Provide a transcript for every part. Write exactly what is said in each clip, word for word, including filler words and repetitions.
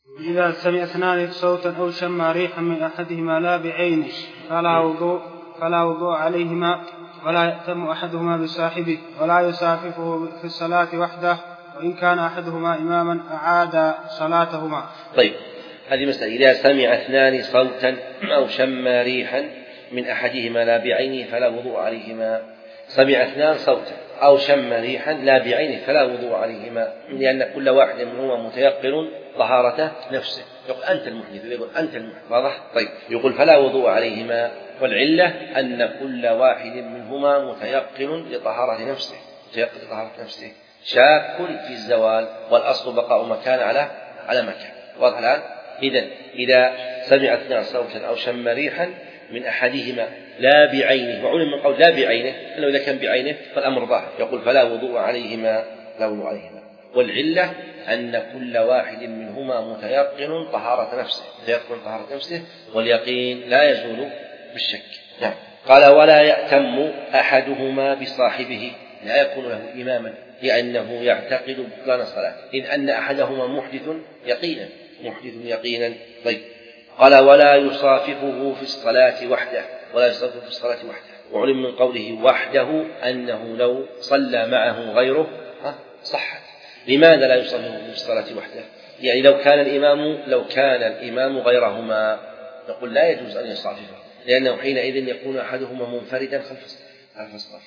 إذا سمع اثنان صوتا أو شم ريحا من أحدهما لا بعينه فلا وضوء, فلا وضوء عليهما ولا يأتم أحدهما بصاحبه ولا يساففه في الصلاة وحده وإن كان أحدهما إماما أعاد صلاتهما. طيب هذه مسألة. إذا سمع اثنان صوتا أو شم ريحا من أحدهما لا بعينه فلا وضوء عليهما. سمع اثنان صوتا أو شم ريحا لا بعينه فلا وضوء عليهما، لأن كل واحد منهما متيقن طهارة نفسه. يقول أنت المحدث، يقول أنت المحدث، واضح؟ طيب يقول فلا وضوء عليهما، والعلة أن كل واحد منهما متيقن لطهارة نفسه، متيقن لطهارة نفسه، شاك في الزوال، والأصل بقاء مكان على على مكان. واضح الآن؟ إذن إذا سمع اثنان صوتا أو شم ريحا من أحدهما لا بعينه، وعلم من قول لا بعينه أنه إذا كان بعينه فالأمر ظاهر، يقول فلا وضوء عليهما، لا وضوء عليهما. والعلة أن كل واحد منهما متيقن طهارة نفسه، متيقن طهارة نفسه، واليقين لا يزول بالشك. نعم. قال ولا يأتم أحدهما بصاحبه، لا يكون له إماما لأنه يعتقد بطلان الصلاة، إذ أن أحدهما محدث يقينا، محدث يقينا. طيب قال ولا يصاففه في الصلاة وحده، ولا يصاففه في الصلاة وحده، وعلم من قوله وحده أنه لو صلى معه غيره صحت. لماذا لا يصاففه في الصلاة وحده؟ يعني لو كان الإمام لو كان الإمام غيرهما نقول لا يجوز أن يصاففه، لأنه حينئذ يكون أحدهما منفردا خلف الصف.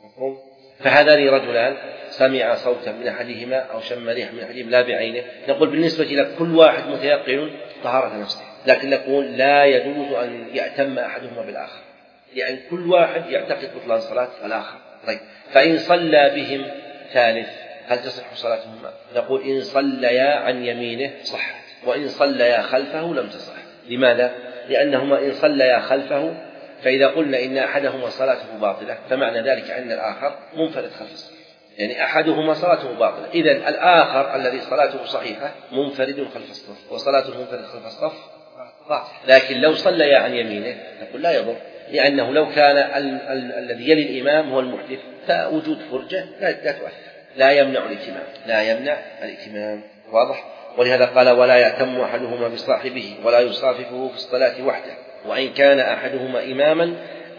فهذان رجلان سمع صوتا من أحدهما أو شم ريحا من أحدهما لا بعينه، نقول بالنسبة لكل واحد متيقن طهارة نفسه، لكن نقول لا يجوز أن يأتم أحدهما بالآخر، يعني كل واحد يعتقد بطلان صلاة الآخر. طيب فإن صلى بهم ثالث هل تصح صلاتهما؟ نقول إن صليا عن يمينه صحت، وإن صليا خلفه لم تصح. لماذا؟ لأنهما إن صليا خلفه فإذا قلنا إن أحدهما صلاته باطلة فمعنى ذلك أن الآخر منفرد خلف الصف، يعني أحدهما صلاته باطلة، إذن الآخر الذي صلاته صحيحة منفرد خلف الصف، وصلاته المنفرد خلف الصف باطلة. لكن لو صليا عن يمينه نقول لا يضر، لأنه لو كان ال- ال- الذي يلي الإمام هو المحدث فوجود فرجة لا تؤثر، لا يمنع الائتمام، لا يمنع الائتمام. واضح؟ ولهذا قال ولا يأتم أحدهما بصاحبه ولا يصاففه في الصلاة وحده، وإن كان أحدهما إماما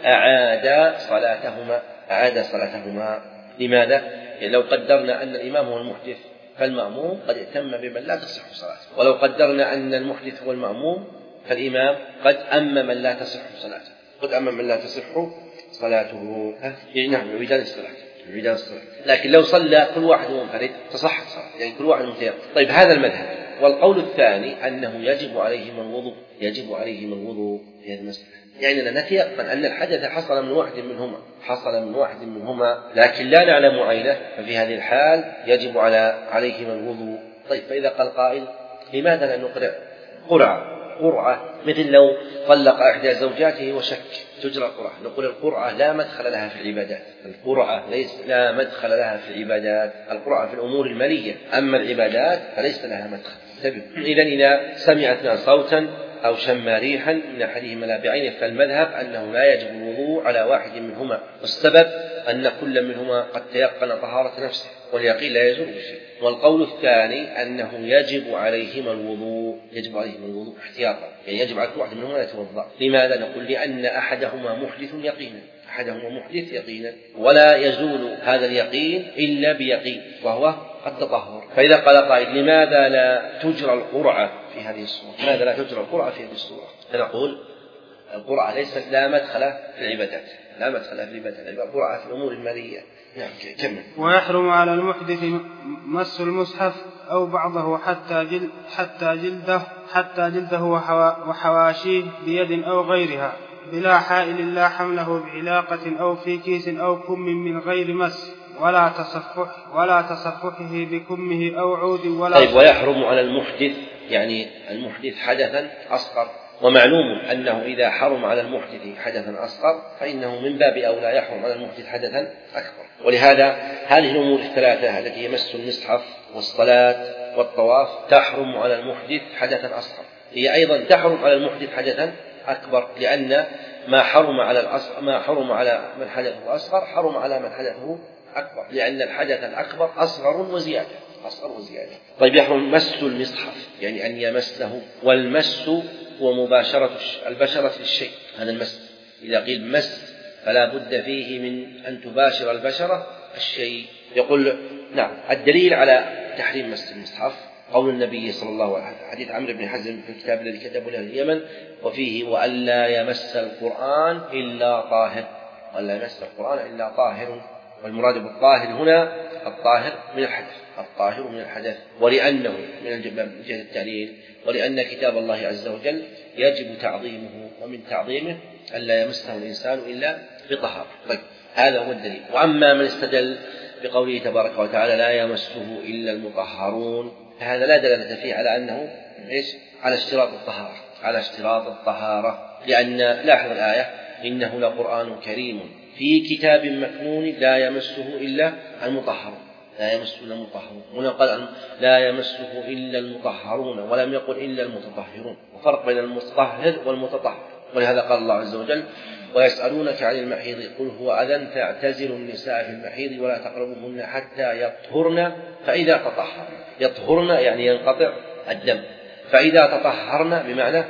أعاد صلاتهما، أعاد صلاتهما. لماذا؟ يعني لو قدرنا أن الإمام هو المحدث فالمأموم قد ائتم بمن لا تصح صلاته، ولو قدرنا أن المحدث هو المأموم فالإمام قد أم من لا تصح صلاته، قد أم من لا تصح صلاته. نعم يعيدان الصلاة، يعيدان الصلاة، لكن لو صلى كل واحد منفرد تصحت صلاة، يعني كل واحد متيقن. طيب هذا المذهب. والقول الثاني أنه يجب عليهم الوضوء، يجب عليهم الوضوء في هذه المسألة، يعني أننا نتيقن أن الحدث حصل من واحد منهما، حصل من واحد منهما لكن لا نعلم عينه، ففي هذه الحال يجب على عليهم الوضوء. طيب فإذا قال قائل لماذا لا نقرأ قرعة؟ قرعة مثل لو طلق إحدى زوجاته وشك تجرى قرعة، نقول القرعة لا مدخل لها في العبادات، القرعة ليس لا مدخل لها في العبادات، القرعة في الأمور المالية، أما العبادات فليس لها مدخل. إذن إذا سمعت صوتا أو شم ريحا من أحدهما لا بعينه فالمذهب أنه لا يجب الوضوء على واحد منهما، والسبب أن كل منهما قد تيقن طهارة نفسه، واليقين لا يزول بالشك. والقول الثاني أنه يجب عليهما الوضوء، يجب عليهما الوضوء احتياطا، يعني يجب على كل واحد منهما يتوضأ. لماذا؟ نقول لأن أحدهما محدث يقينا، أحدهما محدث يقينا، ولا يزول هذا اليقين إلا بيقين وهو التطهر. فإذا قال قائل لماذا لا تجرى القرعة في هذه الصورة؟ لماذا لا تجرى القرعة في هذه الصورة؟ فنقول القرعة ليست لا مدخل في العبادات، لا مدخل في العبادات، القرعة في الأمور المالية. نعم كمل. ويحرم على المحدث مس المصحف أو بعضه حتى جلد حتى جلده حتى جلده وحواشيه بيد أو غيرها بلا حائل لا حمله بعلاقة أو في كيس أو كم من غير مس، ولا تصفح ولا تصفحه بكمه أو عود ولا. طيب ويحرم على المحدث، يعني المحدث حدثا أصغر، ومعلوم أنه إذا حرم على المحدث حدثا أصغر فإنه من باب أولى يحرم على المحدث حدثا أكبر. ولهذا هذه الأمور الثلاثة التي يمس المصحف والصلاة والطواف تحرم على المحدث حدثا أصغر، هي أيضا تحرم على المحدث حدثا أكبر، لأن ما حرم على الأصغر ما حرم على من حدثه أصغر حرم على من حدثه أكبر، لأن الحدث الأكبر أصغر وزيادة، أصغر وزيادة. طيب يحرم مس المصحف يعني أن يمسه، والمس هو مباشرة البشرة للشيء، هذا المس. إذا قيل مس فلا بد فيه من أن تباشر البشرة الشيء. يقول نعم الدليل على تحريم مس المصحف قول النبي صلى الله عليه وسلم حديث عمرو بن حزم في الكتاب الذي كتبه له اليمن وفيه وألا يمس القرآن إلا طاهر، وألا يمس القرآن إلا طاهر، والمراد بالطاهر هنا الطاهر من الحدث، الطاهر من الحدث، ولأنه من جهة التعليل ولأن كتاب الله عز وجل يجب تعظيمه، ومن تعظيمه ألا يمسه الإنسان إلا بطهارة. طيب هذا هو الدليل. وأما من استدل بقوله تبارك وتعالى لا يمسه إلا المطهرون فهذا لا دلالة فيه على أنه إيش؟ على اشتراط الطهارة، على اشتراط الطهارة، لأن لاحظ الآية إنه لقرآن كريم في كتاب مكنون لا يمسه إلا المطهرون، لا يمسه إلا المطهرون. هنا قال لا يمسه إلا المطهرون ولم يقل إلا المتطهرون، وفرق بين المطهر والمتطهر. ولهذا قال الله عز وجل ويسألونك عن المحيض قل هو أذى فاعتزلوا النساء في المحيض ولا تقربوهن حتى يطهرن فإذا تطهرن. يطهرن يعني ينقطع الدم، فإذا تطهرن بمعنى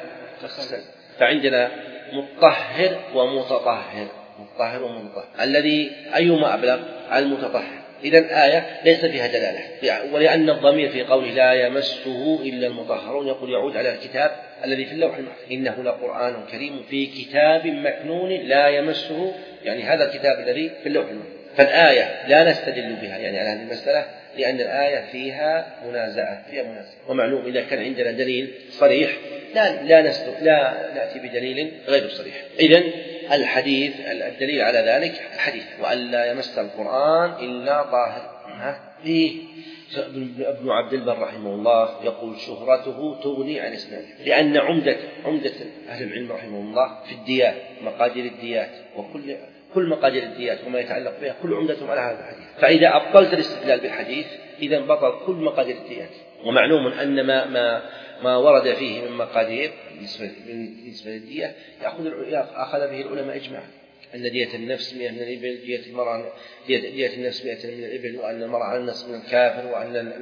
فعندنا مطهر ومتطهر، مطهر ومتطهر الذي أيما أبلغ المتطهر. إذن آية ليس فيها دلالة، ولأن الضمير في قوله لا يمسه إلا المطهرون يقول يعود على الكتاب الذي في اللوح المحفوظ، إنه لقرآن كريم في كتاب مكنون لا يمسه، يعني هذا الكتاب الذي في اللوح المحفوظ. فالآية لا نستدل بها يعني على هذه المسألة لأن الآية فيها منازعة، فيها منازعة. ومعلوم إذا كان عندنا دليل صريح لا لا نستدل لا نأتي بدليل غير صريح. إذن الحديث الدليل على ذلك حديث وألا يمس القرآن إلا طاهر. فيه ابن عبد البر رحمه الله يقول شهرته تغني عن اسناده، لأن عمدة عمدة أهل العلم رحمه الله في الديات مقادير الديات وكل كل مقادير الديات وما يتعلق بها كل عمدتهم على هذا الحديث. فإذا أبطلت الاستدلال بالحديث إذا بطل كل مقادير الديات. ومعلوم أن ما ما ما ورد فيه من مقادير بالنسبة للدية يأخذ أخذ به العلماء إجماعا أن دية النفس مئة من الإبل، دية المرأة دية النفس مئة من الإبل، وأن المرأة على النصف من الكافر، وأن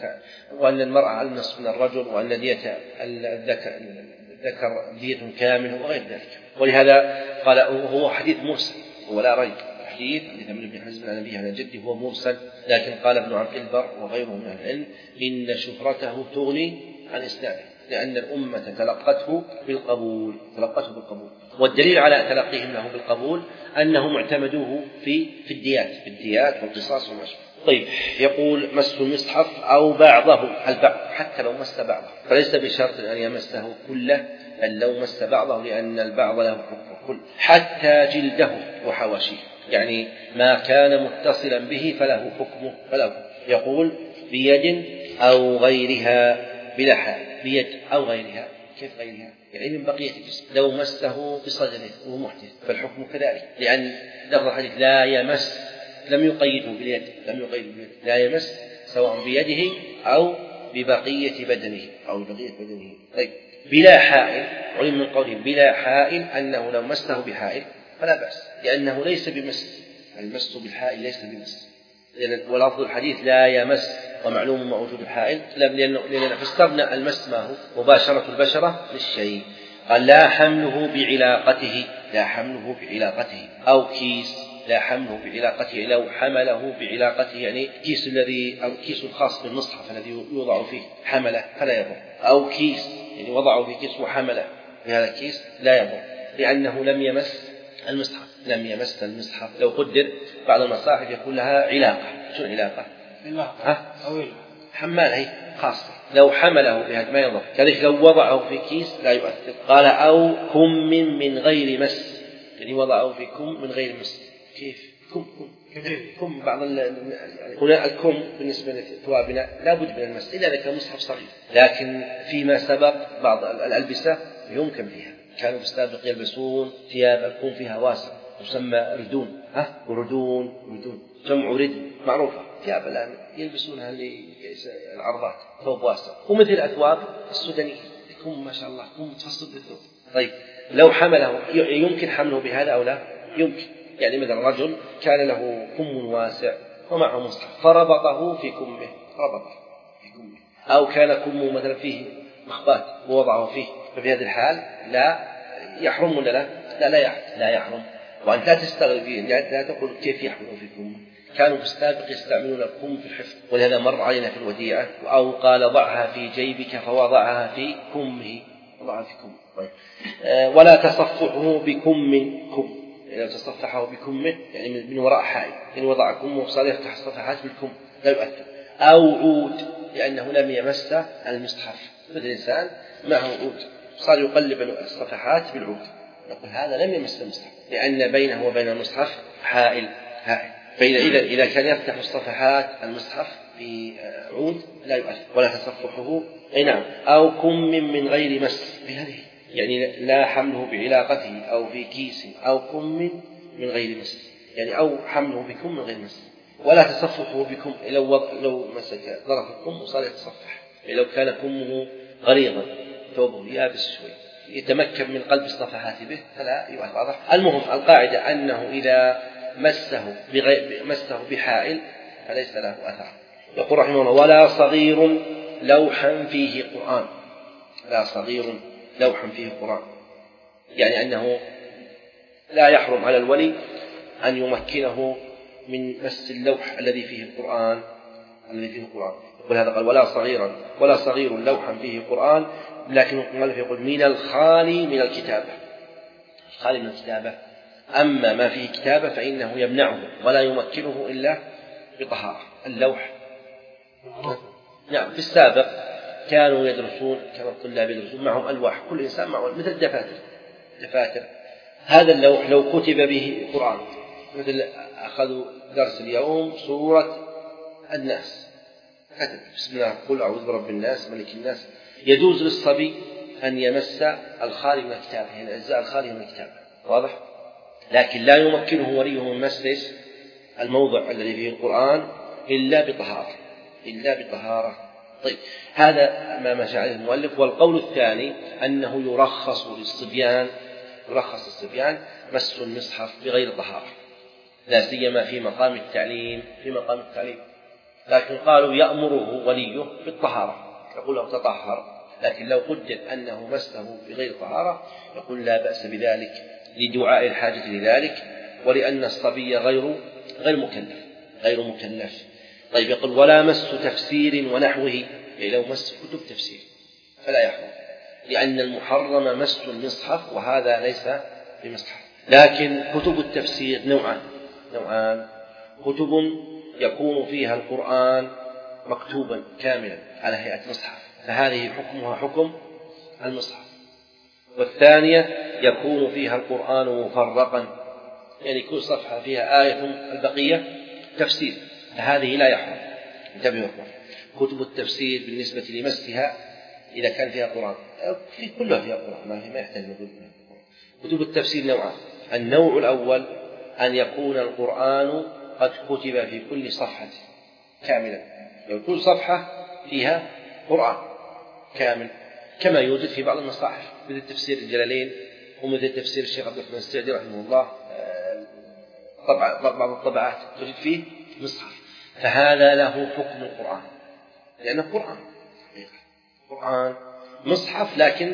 وأن المرأة على النصف من الرجل، وأن دية الذكر الذكر دية كاملة وغير ذلك. ولهذا قال هو حديث مرسل ولا ريب، حديث عن ابن حزم عن أبيه عن جده هو مرسل، لكن قال ابن عبد البر وغيره من العلم إن شهرته تغني عن إسناده لأن الأمة تلقته بالقبول تلقته بالقبول والدليل على تلقيهم له بالقبول أنهم اعتمدوه في في الديات في الديات والقصاص والمشروع. طيب يقول مس المصحف أو بعضه البعض حتى لو مس بعضه، فليس بشرط أن يمسه كله بل لو مس بعضه لأن البعض له حكم الكل حتى جلده وحواشيه، يعني ما كان متصلا به فله حكمه فله. يقول بيد أو غيرها بلا حال، بيد أو غيرها. كيف غيرها؟ يعني من بقية الجسم لو مسه بصدره وهو محدث فالحكم كذلك، لأن لفظ الحديث لا يمس لم يقيده باليد لم يقيده باليد لا يمس سواء بيده أو ببقية بدنه أو ببقية بدنه. طيب بلا حائل، علم من قوله بلا حائل أنه لو مسه بحائل فلا بأس لأنه ليس بمس، المس بالحائل ليس بمس، ولفظ الحديث لا يمس ومعلوم موجود الحائل لأننا فسرنا المس ما هو مباشرة البشرة للشيء. قال لا حمله بعلاقته لا حمله بعلاقته أو كيس لا حمله بعلاقته لو حمله بعلاقته يعني كيس الذي أو كيس الخاص بالمصحف الذي يوضع فيه حمله فلا يضر، أو كيس يعني وضعه في كيس وحمله في هذا الكيس لا يضر لأنه لم يمس المصحف لم يمس المصحف. لو قدر بعض المصاحف يكون لها علاقة، شو العلاقة؟ ها؟ حمال هي خاصة لو حمله بهذا ما يضر، كذلك لو وضعه في كيس لا يؤثر. قال أو كم من غير مس يعني وضعه في كم من غير مس. كيف كم كم كم بعض هنا الكم بالنسبة لثوابنا لا بد من المس إلا إذا كان مصحف صغير، لكن فيما سبق بعض الألبسة يمكن فيها كانوا بالسابق يلبسون ثياب الكم فيها واسع تسمى ردون ها وردون ردون جمع ردن معروفة، ثياب الآن يلبسونها للعرضات ثوب واسع، ومثل أثواب السودانية يكون ما شاء الله كم تفصل بالثوب. طيب لو حمله يمكن حمله بهذا أو لا يمكن، يعني مثلا رجل كان له كم واسع ومعه مصحف فربطه في كمه ربطه في كمه، أو كان كمه مثلا فيه مخبات ووضعه فيه، ففي هذه الحال لا يحرم ولا لا؟ لا لا يحرم, لا يحرم. وأنت لا تستغرب فيه، يعني لا تقول كيف يحرم في كمه، كانوا في السابق يستعملون الكم في الحفظ، ولهذا مر علينا في الوديعة، أو قال ضعها في جيبك فوضعها في كمه، وضعها في كمه. طيب. أه ولا تصفحه بكم كم، إذا تصفحه بكمه يعني من وراء حائل، إن وضع كمه صار يفتح الصفحات بالكم لا يؤثر. أو عود، لأنه لم يمس المصحف، مثل الإنسان معه عود صار يقلب الصفحات بالعود، نقول هذا لم يمس المصحف، لأن بينه وبين المصحف حائل حائل. فإذا إذا إذا كان يفتح الصفحات المصحف بعود لا يؤثر. ولا تصفحه أي نعم. أو كم من غير مس، بهذه يعني لا حمله بعلاقته أو في كيس، أو كم من غير مس، يعني أو حمله بكم من غير مس. ولا تصفحه بكم، لو لو مسك ظرف الكم وصار يتصفح، لو كان كمه غليظا ثوبه يابس شوي يتمكن من قلب الصفحات به فلا يؤثر. المهم القاعدة أنه إذا مسه بغير مسه بحائل فليس له أثر. يقول رحمه الله: ولا صغير لوحا فيه قرآن. لا صغير لوحا فيه قرآن، يعني أنه لا يحرم على الولي أن يمكنه من مس اللوح الذي فيه القرآن الذي فيه القرآن. يقول هذا قال: ولا صغيرا ولا صغير لوحا فيه قرآن، لكن المؤلف يقول من الخالي من الكتابة، الخالي من الكتابة. أما ما فيه كتابة فإنه يمنعه ولا يمكنه إلا بطهارة. اللوح نعم، في السابق كانوا يدرسون، كان الطلاب يدرسون معهم ألواح، كل إنسان معه مثل الدفاتر دفاتر هذا اللوح لو كتب به قرآن، مثل أخذوا درس اليوم سورة الناس، كتب بسم الله قل أعوذ برب الناس ملك الناس، يجوز للصبي أن يمس الخالي من الكتاب، يعني الأجزاء الخالية من الكتاب، واضح؟ لكن لا يمكنه وليه من مس الموضع الذي فيه القرآن إلا بطهارة إلا بطهارة. طيب، هذا ما مشى عليه المؤلف. والقول الثاني أنه يرخص للصبيان يرخص للصبيان مس المصحف بغير طهارة، لا سيما في مقام التعليم في مقام التعليم لكن قالوا يأمره وليه بالطهارة، يقول له تطهر، لكن لو قدر أنه مسه بغير طهارة يقول لا بأس بذلك لدعاء الحاجة لذلك، ولأن الصبي غير غير مكلف غير مكلف. طيب، يقول: ولا مس تفسير ونحوه، يعني لو مس كتب تفسير فلا يحرم، لأن المحرم مس المصحف وهذا ليس بمصحف. لكن كتب التفسير نوعان نوعان كتب يكون فيها القرآن مكتوبا كاملا على هيئة مصحف، فهذه حكمها حكم المصحف. والثانية يكون فيها القرآن مفرقا، يعني كل صفحة فيها آية البقية تفسير، فهذه لا يحرم. انتبهوا، كتب التفسير بالنسبة لمسها إذا كان فيها قرآن، في كلها فيها قرآن، ما يحتاج نقول فيها. كتب التفسير نوعان: النوع الأول أن يكون القرآن قد كتب في كل صفحة كاملا، يعني كل صفحة فيها قرآن كامل، كما يوجد في بعض المصاحف مثل تفسير الجلالين ومثل تفسير الشيخ عبد الرحمن السعدي رحمه الله، طبعا بعض الطبعات توجد فيه مصحف، فهذا له حكم القرآن لأنه قرآن قرآن مصحف لكن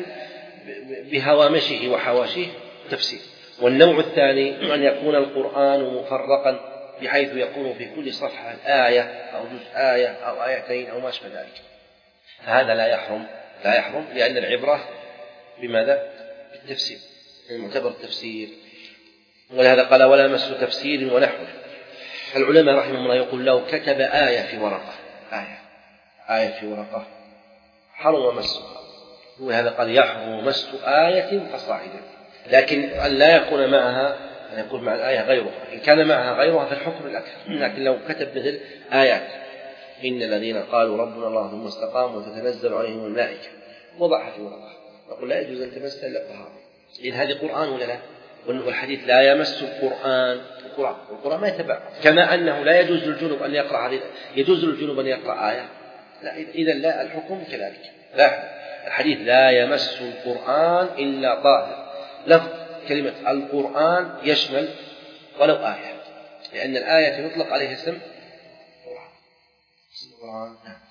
بهوامشه وحواشيه تفسير. والنوع الثاني أن يكون القرآن مفرقا بحيث يكون في كل صفحة آية أو جزء آية أو آيتين أو ما أشبه ذلك، فهذا لا يحرم لا يحرم لأن العبرة بماذا؟ بالتفسير، المعتبر التفسير. ولهذا قال: ولا مس تفسير ونحوه. العلماء رحمهم الله يقول: لو كتب آية في ورقة آية آية في ورقة حرم مسها، ولهذا قال: يحرم مس آية فصاعدا، لكن أن لا يكون معها أن يكون مع الآية غيرها، إن كان معها غيرها فالحكم الأكثر. لكن لو كتب مثل آيات إن الذين قالوا ربنا الله ثم استقاموا وتتنزل عليهم الملائكة وضعها في ورقة، نقول لا يجوز أن تمس إلا بطهارة، لأن هذه قرآن ولا لا؟ والحديث لا يمس القرآن القرآن والقرآن ما يتبع، كما أنه لا يجوز للجنوب أن يقرأ هذه يجوز للجنوب أن يقرأ آية، لا إذا لا الحكم كذلك. لا، الحديث لا يمس القرآن إلا طاهر، لفظ كلمة القرآن يشمل ولو آية، لأن الآية يطلق عليها اسم القرآن الصواب.